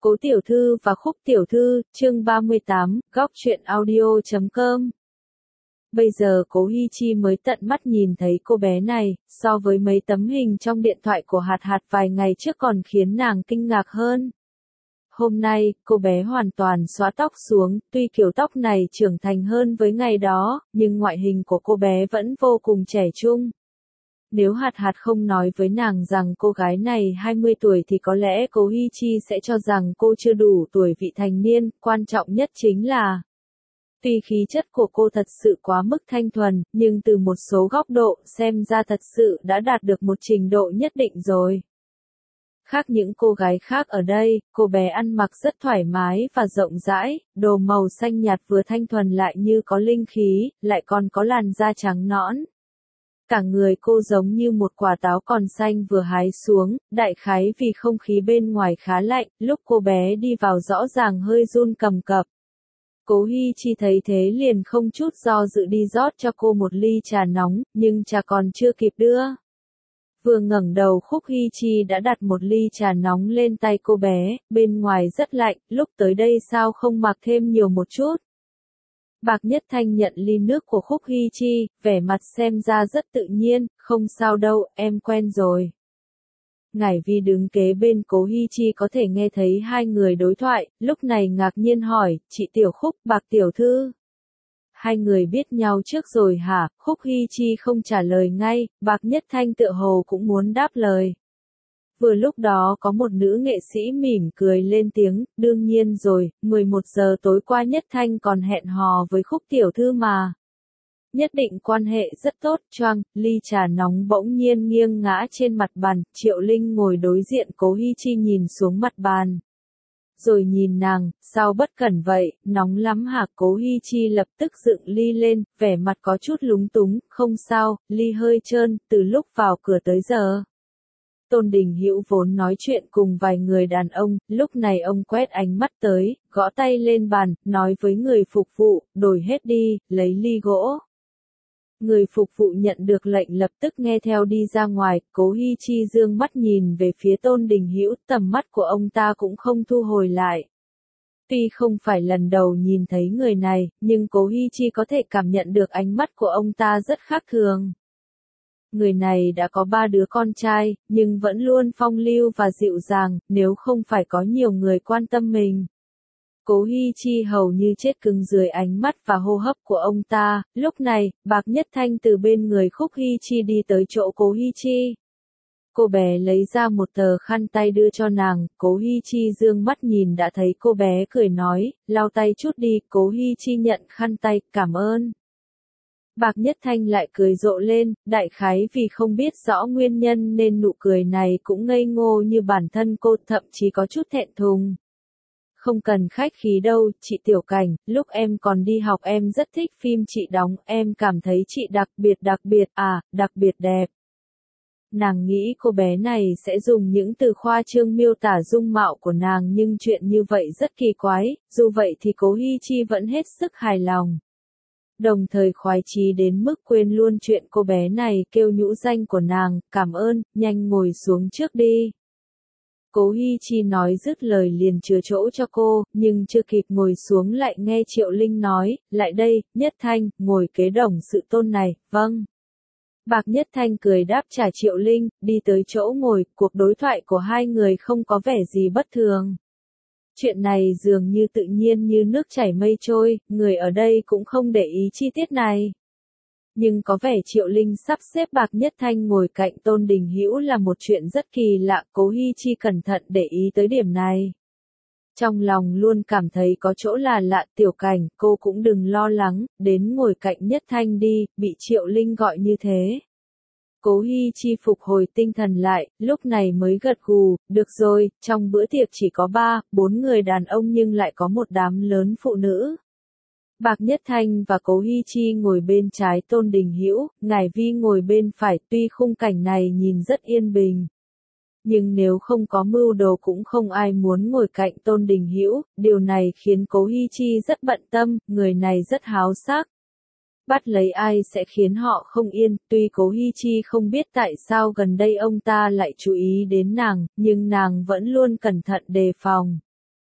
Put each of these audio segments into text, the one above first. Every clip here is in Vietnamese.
Cố Tiểu Thư và Khúc Tiểu Thư, chương 38, góc truyện audio.com. Bây giờ Cố Hi Chi mới tận mắt nhìn thấy cô bé này, so với mấy tấm hình trong điện thoại của Hạt Hạt vài ngày trước còn khiến nàng kinh ngạc hơn. Hôm nay, cô bé hoàn toàn xóa tóc xuống, tuy kiểu tóc này trưởng thành hơn với ngày đó, nhưng ngoại hình của cô bé vẫn vô cùng trẻ trung. Nếu Hạt Hạt không nói với nàng rằng cô gái này 20 tuổi thì có lẽ Cố Hi Chi sẽ cho rằng cô chưa đủ tuổi vị thành niên, quan trọng nhất chính là tuy khí chất của cô thật sự quá mức thanh thuần, nhưng từ một số góc độ xem ra thật sự đã đạt được một trình độ nhất định rồi. Khác những cô gái khác ở đây, cô bé ăn mặc rất thoải mái và rộng rãi, đồ màu xanh nhạt vừa thanh thuần lại như có linh khí, lại còn có làn da trắng nõn. Cả người cô giống như một quả táo còn xanh vừa hái xuống, đại khái vì không khí bên ngoài khá lạnh, lúc cô bé đi vào rõ ràng hơi run cầm cập. Cố Hi Chi thấy thế liền không chút do dự đi rót cho cô một ly trà nóng, nhưng trà còn chưa kịp đưa. Vừa ngẩng đầu Khúc Hi Chi đã đặt một ly trà nóng lên tay cô bé, bên ngoài rất lạnh, lúc tới đây sao không mặc thêm nhiều một chút. Bạc Nhất Thanh nhận ly nước của Khúc Hi Chi, vẻ mặt xem ra rất tự nhiên, không sao đâu, em quen rồi. Ngải Vi đứng kế bên Cố Hi Chi có thể nghe thấy hai người đối thoại, lúc này ngạc nhiên hỏi, chị Tiểu Khúc, Bạc Tiểu Thư. Hai người biết nhau trước rồi hả? Khúc Hi Chi không trả lời ngay, Bạc Nhất Thanh tựa hồ cũng muốn đáp lời. Vừa lúc đó có một nữ nghệ sĩ mỉm cười lên tiếng, đương nhiên rồi, 11 giờ tối qua Nhất Thanh còn hẹn hò với Khúc Tiểu Thư mà. Nhất định quan hệ rất tốt, choang, ly trà nóng bỗng nhiên nghiêng ngã trên mặt bàn, Triệu Linh ngồi đối diện Cố Hi Chi nhìn xuống mặt bàn. Rồi nhìn nàng, sao bất cẩn vậy, nóng lắm hả? Cố Hi Chi lập tức dựng ly lên, vẻ mặt có chút lúng túng, không sao, ly hơi trơn, từ lúc vào cửa tới giờ. Tôn Đình Hữu vốn nói chuyện cùng vài người đàn ông, lúc này ông quét ánh mắt tới, gõ tay lên bàn, nói với người phục vụ, đổi hết đi, lấy ly gỗ. Người phục vụ nhận được lệnh lập tức nghe theo đi ra ngoài, Cố Hi Chi dương mắt nhìn về phía Tôn Đình Hữu, tầm mắt của ông ta cũng không thu hồi lại. Tuy không phải lần đầu nhìn thấy người này, nhưng Cố Hi Chi có thể cảm nhận được ánh mắt của ông ta rất khác thường. Người này đã có 3 đứa con trai, nhưng vẫn luôn phong lưu và dịu dàng, nếu không phải có nhiều người quan tâm mình. Cố Hi Chi hầu như chết cứng dưới ánh mắt và hô hấp của ông ta, lúc này, Bạc Nhất Thanh từ bên người Khúc Hi Chi đi tới chỗ Cố Hi Chi. Cô bé lấy ra một tờ khăn tay đưa cho nàng, Cố Hi Chi dương mắt nhìn đã thấy cô bé cười nói, lau tay chút đi, Cố Hi Chi nhận khăn tay, cảm ơn. Bạc Nhất Thanh lại cười rộ lên, đại khái vì không biết rõ nguyên nhân nên nụ cười này cũng ngây ngô như bản thân cô, thậm chí có chút thẹn thùng. Không cần khách khí đâu, chị Tiểu Cảnh, lúc em còn đi học em rất thích phim chị đóng, em cảm thấy chị đặc biệt đẹp. Nàng nghĩ cô bé này sẽ dùng những từ khoa trương miêu tả dung mạo của nàng nhưng chuyện như vậy rất kỳ quái, dù vậy thì Cố Hi Chi vẫn hết sức hài lòng. Đồng thời khoái chí đến mức quên luôn chuyện cô bé này kêu nhũ danh của nàng, cảm ơn, nhanh ngồi xuống trước đi. Cố Hi Chi nói dứt lời liền chừa chỗ cho cô, nhưng chưa kịp ngồi xuống lại nghe Triệu Linh nói, lại đây, Nhất Thanh, ngồi kế đồng sự tôn này, vâng. Bạc Nhất Thanh cười đáp trả Triệu Linh, đi tới chỗ ngồi, cuộc đối thoại của hai người không có vẻ gì bất thường. Chuyện này dường như tự nhiên như nước chảy mây trôi, người ở đây cũng không để ý chi tiết này. Nhưng có vẻ Triệu Linh sắp xếp Bạc Nhất Thanh ngồi cạnh Tôn Đình Hữu là một chuyện rất kỳ lạ, Cố Hi Chi cẩn thận để ý tới điểm này. Trong lòng luôn cảm thấy có chỗ là lạ, Tiểu Cảnh, cô cũng đừng lo lắng, đến ngồi cạnh Nhất Thanh đi, bị Triệu Linh gọi như thế. Cố Hi Chi phục hồi tinh thần lại, lúc này mới gật gù, được rồi, trong bữa tiệc chỉ có 3-4 người đàn ông nhưng lại có một đám lớn phụ nữ. Bạc Nhất Thanh và Cố Hi Chi ngồi bên trái Tôn Đình Hữu, Ngải Vi ngồi bên phải, tuy khung cảnh này nhìn rất yên bình. Nhưng nếu không có mưu đồ cũng không ai muốn ngồi cạnh Tôn Đình Hữu, điều này khiến Cố Hi Chi rất bận tâm, người này rất háo sắc. Bắt lấy ai sẽ khiến họ không yên, tuy Cố Hi Chi không biết tại sao gần đây ông ta lại chú ý đến nàng, nhưng nàng vẫn luôn cẩn thận đề phòng.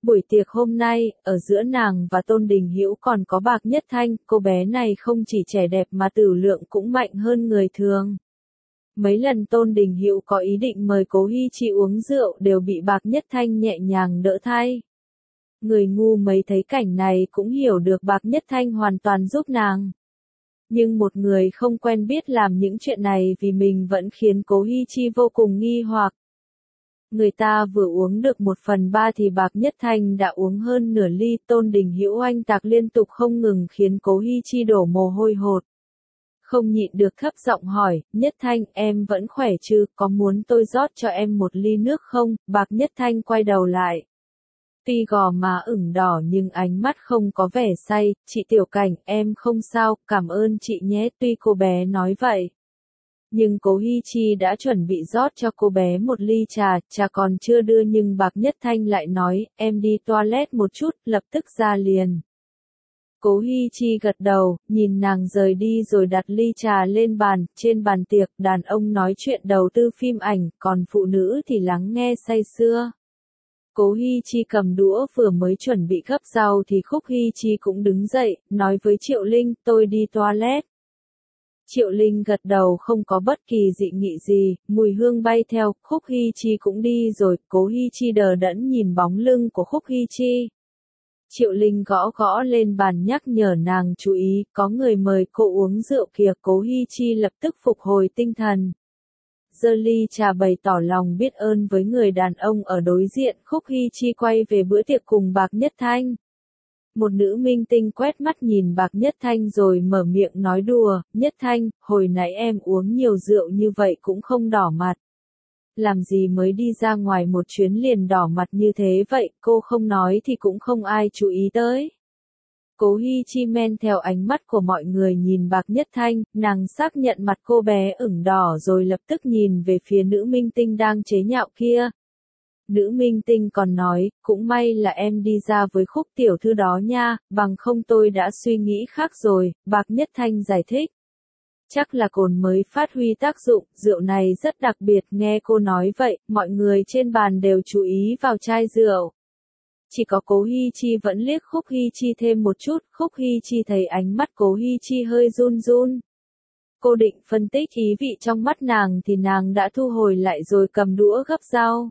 Buổi tiệc hôm nay, ở giữa nàng và Tôn Đình Hữu còn có Bạc Nhất Thanh, cô bé này không chỉ trẻ đẹp mà tử lượng cũng mạnh hơn người thường. Mấy lần Tôn Đình Hữu có ý định mời Cố Hi Chi uống rượu đều bị Bạc Nhất Thanh nhẹ nhàng đỡ thay. Người ngu mấy thấy cảnh này cũng hiểu được Bạc Nhất Thanh hoàn toàn giúp nàng. Nhưng một người không quen biết làm những chuyện này vì mình vẫn khiến Cố Hi Chi vô cùng nghi hoặc. Người ta vừa uống được 1/3 thì Bạc Nhất Thanh đã uống hơn nửa ly. Tôn Đình Hữu oanh tạc liên tục không ngừng khiến Cố Hi Chi đổ mồ hôi hột. Không nhịn được thấp giọng hỏi, Nhất Thanh, em vẫn khỏe chứ, có muốn tôi rót cho em một ly nước không? Bạc Nhất Thanh quay đầu lại. Tuy gò má ửng đỏ nhưng ánh mắt không có vẻ say, chị Tiểu Cảnh, em không sao, cảm ơn chị nhé. Tuy cô bé nói vậy, nhưng Cố Hi Chi đã chuẩn bị rót cho cô bé một ly trà còn chưa đưa nhưng Bạc Nhất Thanh lại nói, em đi toilet một chút, lập tức ra liền. Cố Hi Chi gật đầu, nhìn nàng rời đi rồi đặt ly trà lên bàn. Trên bàn tiệc, đàn ông nói chuyện đầu tư phim ảnh, còn phụ nữ thì lắng nghe say sưa. Cố Hi Chi cầm đũa vừa mới chuẩn bị gắp rau thì Khúc Hi Chi cũng đứng dậy, nói với Triệu Linh, tôi đi toilet. Triệu Linh gật đầu không có bất kỳ dị nghị gì, mùi hương bay theo, Khúc Hi Chi cũng đi rồi. Cố Hi Chi đờ đẫn nhìn bóng lưng của Khúc Hi Chi. Triệu Linh gõ gõ lên bàn nhắc nhở nàng chú ý, có người mời cô uống rượu kìa. Cố Hi Chi lập tức phục hồi tinh thần. Giơ ly trà bày tỏ lòng biết ơn với người đàn ông ở đối diện. Khúc Hi Chi quay về bữa tiệc cùng Bạc Nhất Thanh. Một nữ minh tinh quét mắt nhìn Bạc Nhất Thanh rồi mở miệng nói đùa, Nhất Thanh, hồi nãy em uống nhiều rượu như vậy cũng không đỏ mặt. Làm gì mới đi ra ngoài một chuyến liền đỏ mặt như thế vậy, cô không nói thì cũng không ai chú ý tới. Cố Hi Chi men theo ánh mắt của mọi người nhìn Bạc Nhất Thanh, nàng xác nhận mặt cô bé ửng đỏ rồi lập tức nhìn về phía nữ minh tinh đang chế nhạo kia. Nữ minh tinh còn nói, cũng may là em đi ra với Khúc tiểu thư đó nha, bằng không tôi đã suy nghĩ khác rồi. Bạc Nhất Thanh giải thích. Chắc là cồn mới phát huy tác dụng, rượu này rất đặc biệt. Nghe cô nói vậy, mọi người trên bàn đều chú ý vào chai rượu. Chỉ có Cố Hi Chi vẫn liếc Khúc Hi Chi thêm một chút. Khúc Hi Chi thấy ánh mắt Cố Hi Chi hơi run run. Cô định phân tích ý vị trong mắt nàng thì nàng đã thu hồi lại rồi cầm đũa gắp rau.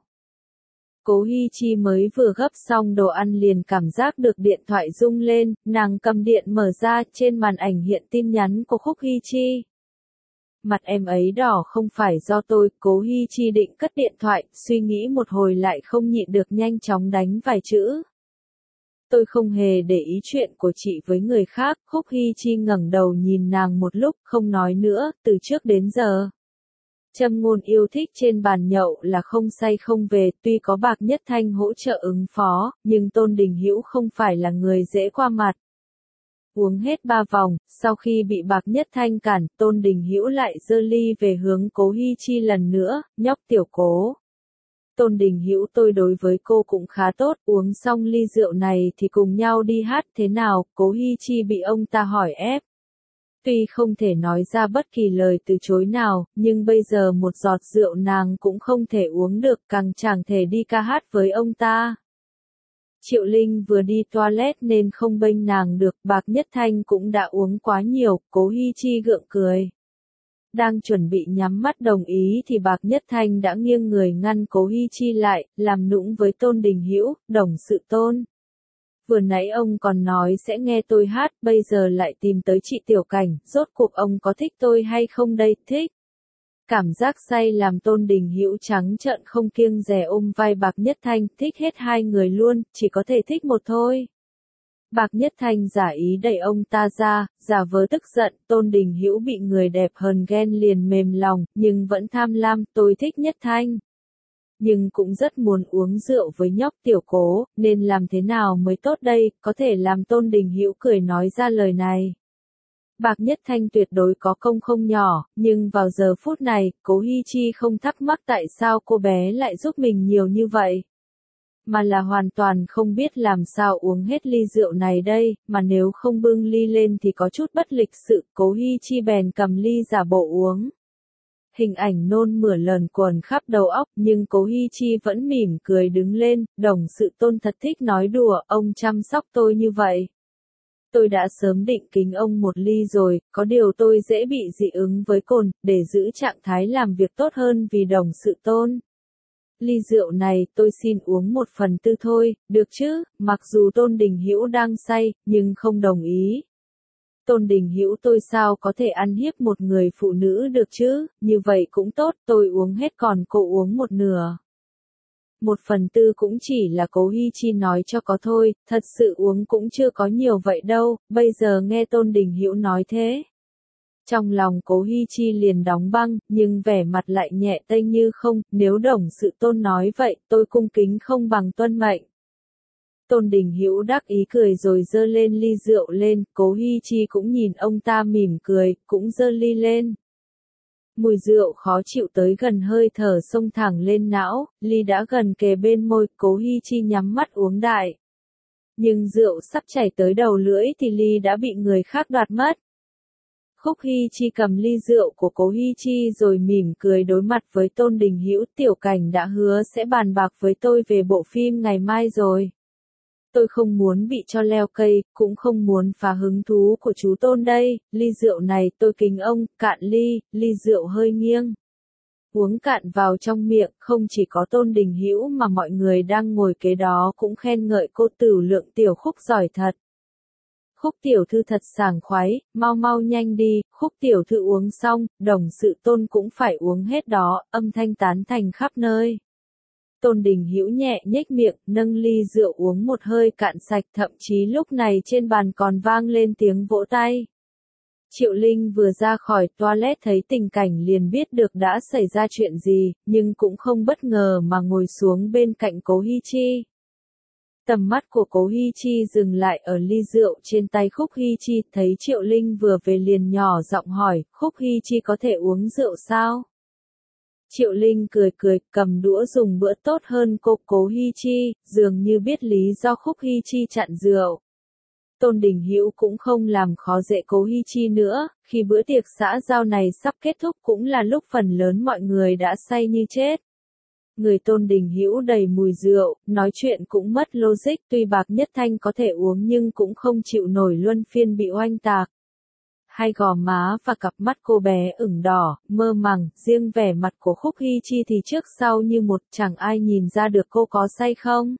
Cố Hi Chi mới vừa gấp xong đồ ăn liền cảm giác được điện thoại rung lên, nàng cầm điện mở ra, trên màn ảnh hiện tin nhắn của Khúc Hi Chi. Mặt em ấy đỏ không phải do tôi. Cố Hi Chi định cất điện thoại, suy nghĩ một hồi lại không nhịn được nhanh chóng đánh vài chữ. Tôi không hề để ý chuyện của chị với người khác. Khúc Hi Chi ngẩng đầu nhìn nàng một lúc, không nói nữa, từ trước đến giờ. Châm ngôn yêu thích trên bàn nhậu là không say không về. Tuy có Bạc Nhất Thanh hỗ trợ ứng phó, nhưng Tôn Đình Hữu không phải là người dễ qua mặt. Uống hết 3 vòng, sau khi bị Bạc Nhất Thanh cản, Tôn Đình Hữu lại giơ ly về hướng Cố Hi Chi lần nữa, nhóc tiểu Cố. Tôn Đình Hữu, tôi đối với cô cũng khá tốt, uống xong ly rượu này thì cùng nhau đi hát thế nào? Cố Hi Chi bị ông ta hỏi ép. Tuy không thể nói ra bất kỳ lời từ chối nào, nhưng bây giờ một giọt rượu nàng cũng không thể uống được, càng chẳng thể đi ca hát với ông ta. Triệu Linh vừa đi toilet nên không bênh nàng được. Bạc Nhất Thanh cũng đã uống quá nhiều. Cố Hi Chi gượng cười. Đang chuẩn bị nhắm mắt đồng ý thì Bạc Nhất Thanh đã nghiêng người ngăn Cố Hi Chi lại, làm nũng với Tôn Đình Hữu, đồng sự Tôn. Vừa nãy ông còn nói sẽ nghe tôi hát, bây giờ lại tìm tới chị Tiểu Cảnh, rốt cuộc ông có thích tôi hay không đây? Thích. Cảm giác say làm Tôn Đình Hữu trắng trợn không kiêng dè ôm vai Bạc Nhất Thanh, thích hết hai người luôn, chỉ có thể thích một thôi. Bạc Nhất Thanh giả ý đẩy ông ta ra, giả vờ tức giận. Tôn Đình Hữu bị người đẹp hờn ghen liền mềm lòng, nhưng vẫn tham lam, tôi thích Nhất Thanh. Nhưng cũng rất muốn uống rượu với nhóc tiểu Cố, nên làm thế nào mới tốt đây, có thể làm Tôn Đình Hữu cười nói ra lời này. Bạc Nhất Thanh tuyệt đối có công không nhỏ, nhưng vào giờ phút này, Cố Hi Chi không thắc mắc tại sao cô bé lại giúp mình nhiều như vậy. Mà là hoàn toàn không biết làm sao uống hết ly rượu này đây, mà nếu không bưng ly lên thì có chút bất lịch sự. Cố Hi Chi bèn cầm ly giả bộ uống. Hình ảnh nôn mửa lờn quần khắp đầu óc, nhưng Cố Hi Chi vẫn mỉm cười đứng lên, Đồng Sự Tôn thật thích nói đùa, ông chăm sóc tôi như vậy. Tôi đã sớm định kính ông một ly rồi, có điều tôi dễ bị dị ứng với cồn, để giữ trạng thái làm việc tốt hơn vì Đồng Sự Tôn. Ly rượu này tôi xin uống 1/4 thôi, được chứ, mặc dù Tôn Đình Hữu đang say, nhưng không đồng ý. Tôn Đình Hữu tôi sao có thể ăn hiếp một người phụ nữ được chứ, như vậy cũng tốt, tôi uống hết còn cô uống một nửa. 1/4 cũng chỉ là Cố Hi Chi nói cho có thôi, thật sự uống cũng chưa có nhiều vậy đâu, bây giờ nghe Tôn Đình Hữu nói thế. Trong lòng Cố Hi Chi liền đóng băng, nhưng vẻ mặt lại nhẹ tênh như không, nếu Đồng Sự Tôn nói vậy, tôi cung kính không bằng tuân mệnh. Tôn Đình Hữu đắc ý cười rồi giơ lên ly rượu lên, Cố Hi Chi cũng nhìn ông ta mỉm cười, cũng giơ ly lên. Mùi rượu khó chịu tới gần hơi thở xông thẳng lên não, ly đã gần kề bên môi, Cố Hi Chi nhắm mắt uống đại. Nhưng rượu sắp chảy tới đầu lưỡi thì ly đã bị người khác đoạt mất. Khúc Hi Chi cầm ly rượu của Cố Hi Chi rồi mỉm cười đối mặt với Tôn Đình Hữu, Tiểu Cảnh đã hứa sẽ bàn bạc với tôi về bộ phim ngày mai rồi. Tôi không muốn bị cho leo cây, cũng không muốn phá hứng thú của chú Tôn đây, ly rượu này tôi kính ông, cạn ly, ly rượu hơi nghiêng. Uống cạn vào trong miệng, không chỉ có Tôn Đình Hữu mà mọi người đang ngồi kế đó cũng khen ngợi cô Tửu Lượng tiểu Khúc giỏi thật. Khúc tiểu thư thật sảng khoái, mau mau nhanh đi, Khúc tiểu thư uống xong, Đồng Sự Tôn cũng phải uống hết đó, âm thanh tán thành khắp nơi. Tôn Đình Hữu nhẹ nhếch miệng, nâng ly rượu uống một hơi cạn sạch, thậm chí lúc này trên bàn còn vang lên tiếng vỗ tay. Triệu Linh vừa ra khỏi toilet thấy tình cảnh liền biết được đã xảy ra chuyện gì, nhưng cũng không bất ngờ mà ngồi xuống bên cạnh Cố Hi Chi. Tầm mắt của Cố Hi Chi dừng lại ở ly rượu trên tay Khúc Hi Chi, thấy Triệu Linh vừa về liền nhỏ giọng hỏi, Khúc Hi Chi có thể uống rượu sao? Triệu Linh cười cười, cầm đũa dùng bữa tốt hơn cô Cố Hi Chi, dường như biết lý do Khúc Hi Chi chặn rượu. Tôn Đình Hữu cũng không làm khó dễ Cố Hi Chi nữa, khi bữa tiệc xã giao này sắp kết thúc cũng là lúc phần lớn mọi người đã say như chết. Người Tôn Đình Hữu đầy mùi rượu, nói chuyện cũng mất logic, tuy Bạc Nhất Thanh có thể uống nhưng cũng không chịu nổi luân phiên bị oanh tạc. Hai gò má và cặp mắt cô bé ửng đỏ, mơ màng, riêng vẻ mặt của Khúc Hi Chi thì trước sau như một, chẳng ai nhìn ra được cô có say không.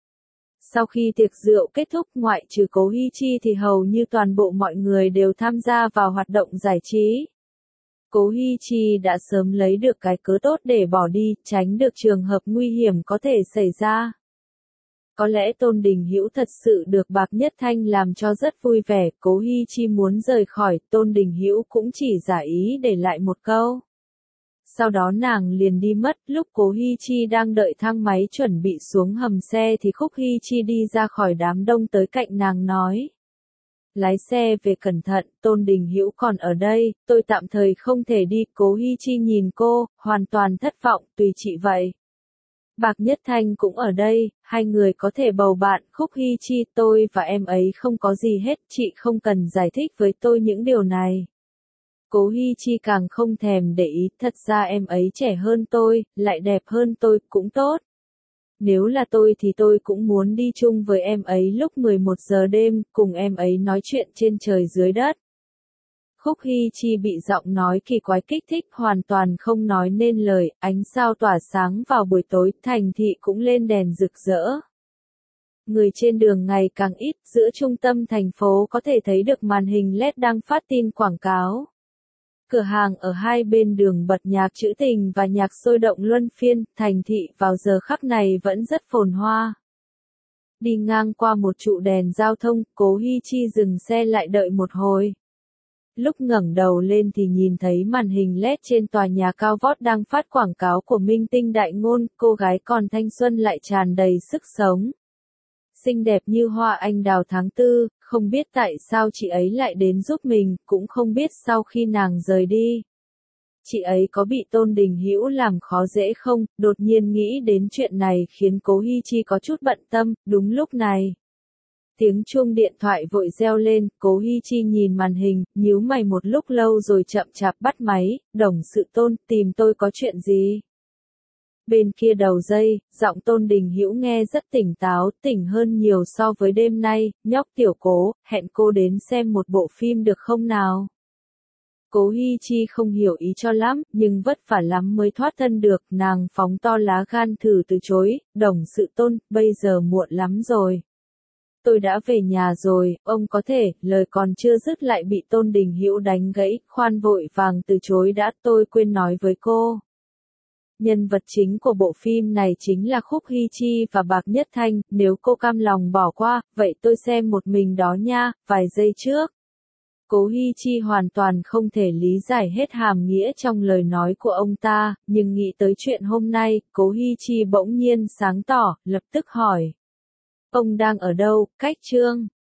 Sau khi tiệc rượu kết thúc, ngoại trừ Cố Hi Chi thì hầu như toàn bộ mọi người đều tham gia vào hoạt động giải trí. Cố Hi Chi đã sớm lấy được cái cớ tốt để bỏ đi, tránh được trường hợp nguy hiểm có thể xảy ra. Có lẽ Tôn Đình Hữu thật sự được Bạc Nhất Thanh làm cho rất vui vẻ, Cố Hi Chi muốn rời khỏi, Tôn Đình Hữu cũng chỉ giả ý để lại một câu. Sau đó nàng liền đi mất, lúc Cố Hi Chi đang đợi thang máy chuẩn bị xuống hầm xe thì Khúc Hi Chi đi ra khỏi đám đông tới cạnh nàng nói. Lái xe về cẩn thận, Tôn Đình Hữu còn ở đây, tôi tạm thời không thể đi, Cố Hi Chi nhìn cô, hoàn toàn thất vọng, tùy chị vậy. Bạc Nhất Thanh cũng ở đây, hai người có thể bầu bạn, Khúc Hi Chi, tôi và em ấy không có gì hết, chị không cần giải thích với tôi những điều này. Cố Hi Chi càng không thèm để ý, thật ra em ấy trẻ hơn tôi, lại đẹp hơn tôi, cũng tốt. Nếu là tôi thì tôi cũng muốn đi chung với em ấy lúc 11 giờ đêm, cùng em ấy nói chuyện trên trời dưới đất. Khúc Hi Chi bị giọng nói kỳ quái kích thích, hoàn toàn không nói nên lời, ánh sao tỏa sáng vào buổi tối, thành thị cũng lên đèn rực rỡ. Người trên đường ngày càng ít, giữa trung tâm thành phố có thể thấy được màn hình LED đang phát tin quảng cáo. Cửa hàng ở hai bên đường bật nhạc trữ tình và nhạc sôi động luân phiên, thành thị vào giờ khắc này vẫn rất phồn hoa. Đi ngang qua một trụ đèn giao thông, Cố Hi Chi dừng xe lại đợi một hồi. Lúc ngẩng đầu lên thì nhìn thấy màn hình LED trên tòa nhà cao vót đang phát quảng cáo của minh tinh đại ngôn, cô gái còn thanh xuân lại tràn đầy sức sống. Xinh đẹp như hoa anh đào tháng 4, không biết tại sao chị ấy lại đến giúp mình, cũng không biết sau khi nàng rời đi. Chị ấy có bị Tôn Đình Hữu làm khó dễ không, đột nhiên nghĩ đến chuyện này khiến Cố Hi Chi có chút bận tâm, đúng lúc này. Tiếng chuông điện thoại vội reo lên, Cố Hi Chi nhìn màn hình, nhíu mày một lúc lâu rồi chậm chạp bắt máy, Đồng Sự Tôn, tìm tôi có chuyện gì? Bên kia đầu dây, giọng Tôn Đình Hữu nghe rất tỉnh táo, tỉnh hơn nhiều so với đêm nay, nhóc tiểu Cố, hẹn cô đến xem một bộ phim được không nào? Cố Hi Chi không hiểu ý cho lắm, nhưng vất vả lắm mới thoát thân được, nàng phóng to lá gan thử từ chối, Đồng Sự Tôn, bây giờ muộn lắm rồi. Tôi đã về nhà rồi, ông có thể, lời còn chưa dứt lại bị Tôn Đình Hữu đánh gãy, khoan vội vàng từ chối đã, tôi quên nói với cô. Nhân vật chính của bộ phim này chính là Khúc Hi Chi và Bạc Nhất Thanh, nếu cô cam lòng bỏ qua, vậy tôi xem một mình đó nha, vài giây trước. Cố Hi Chi hoàn toàn không thể lý giải hết hàm nghĩa trong lời nói của ông ta, nhưng nghĩ tới chuyện hôm nay, Cố Hi Chi bỗng nhiên sáng tỏ, lập tức hỏi. Ông đang ở đâu, cách Trương?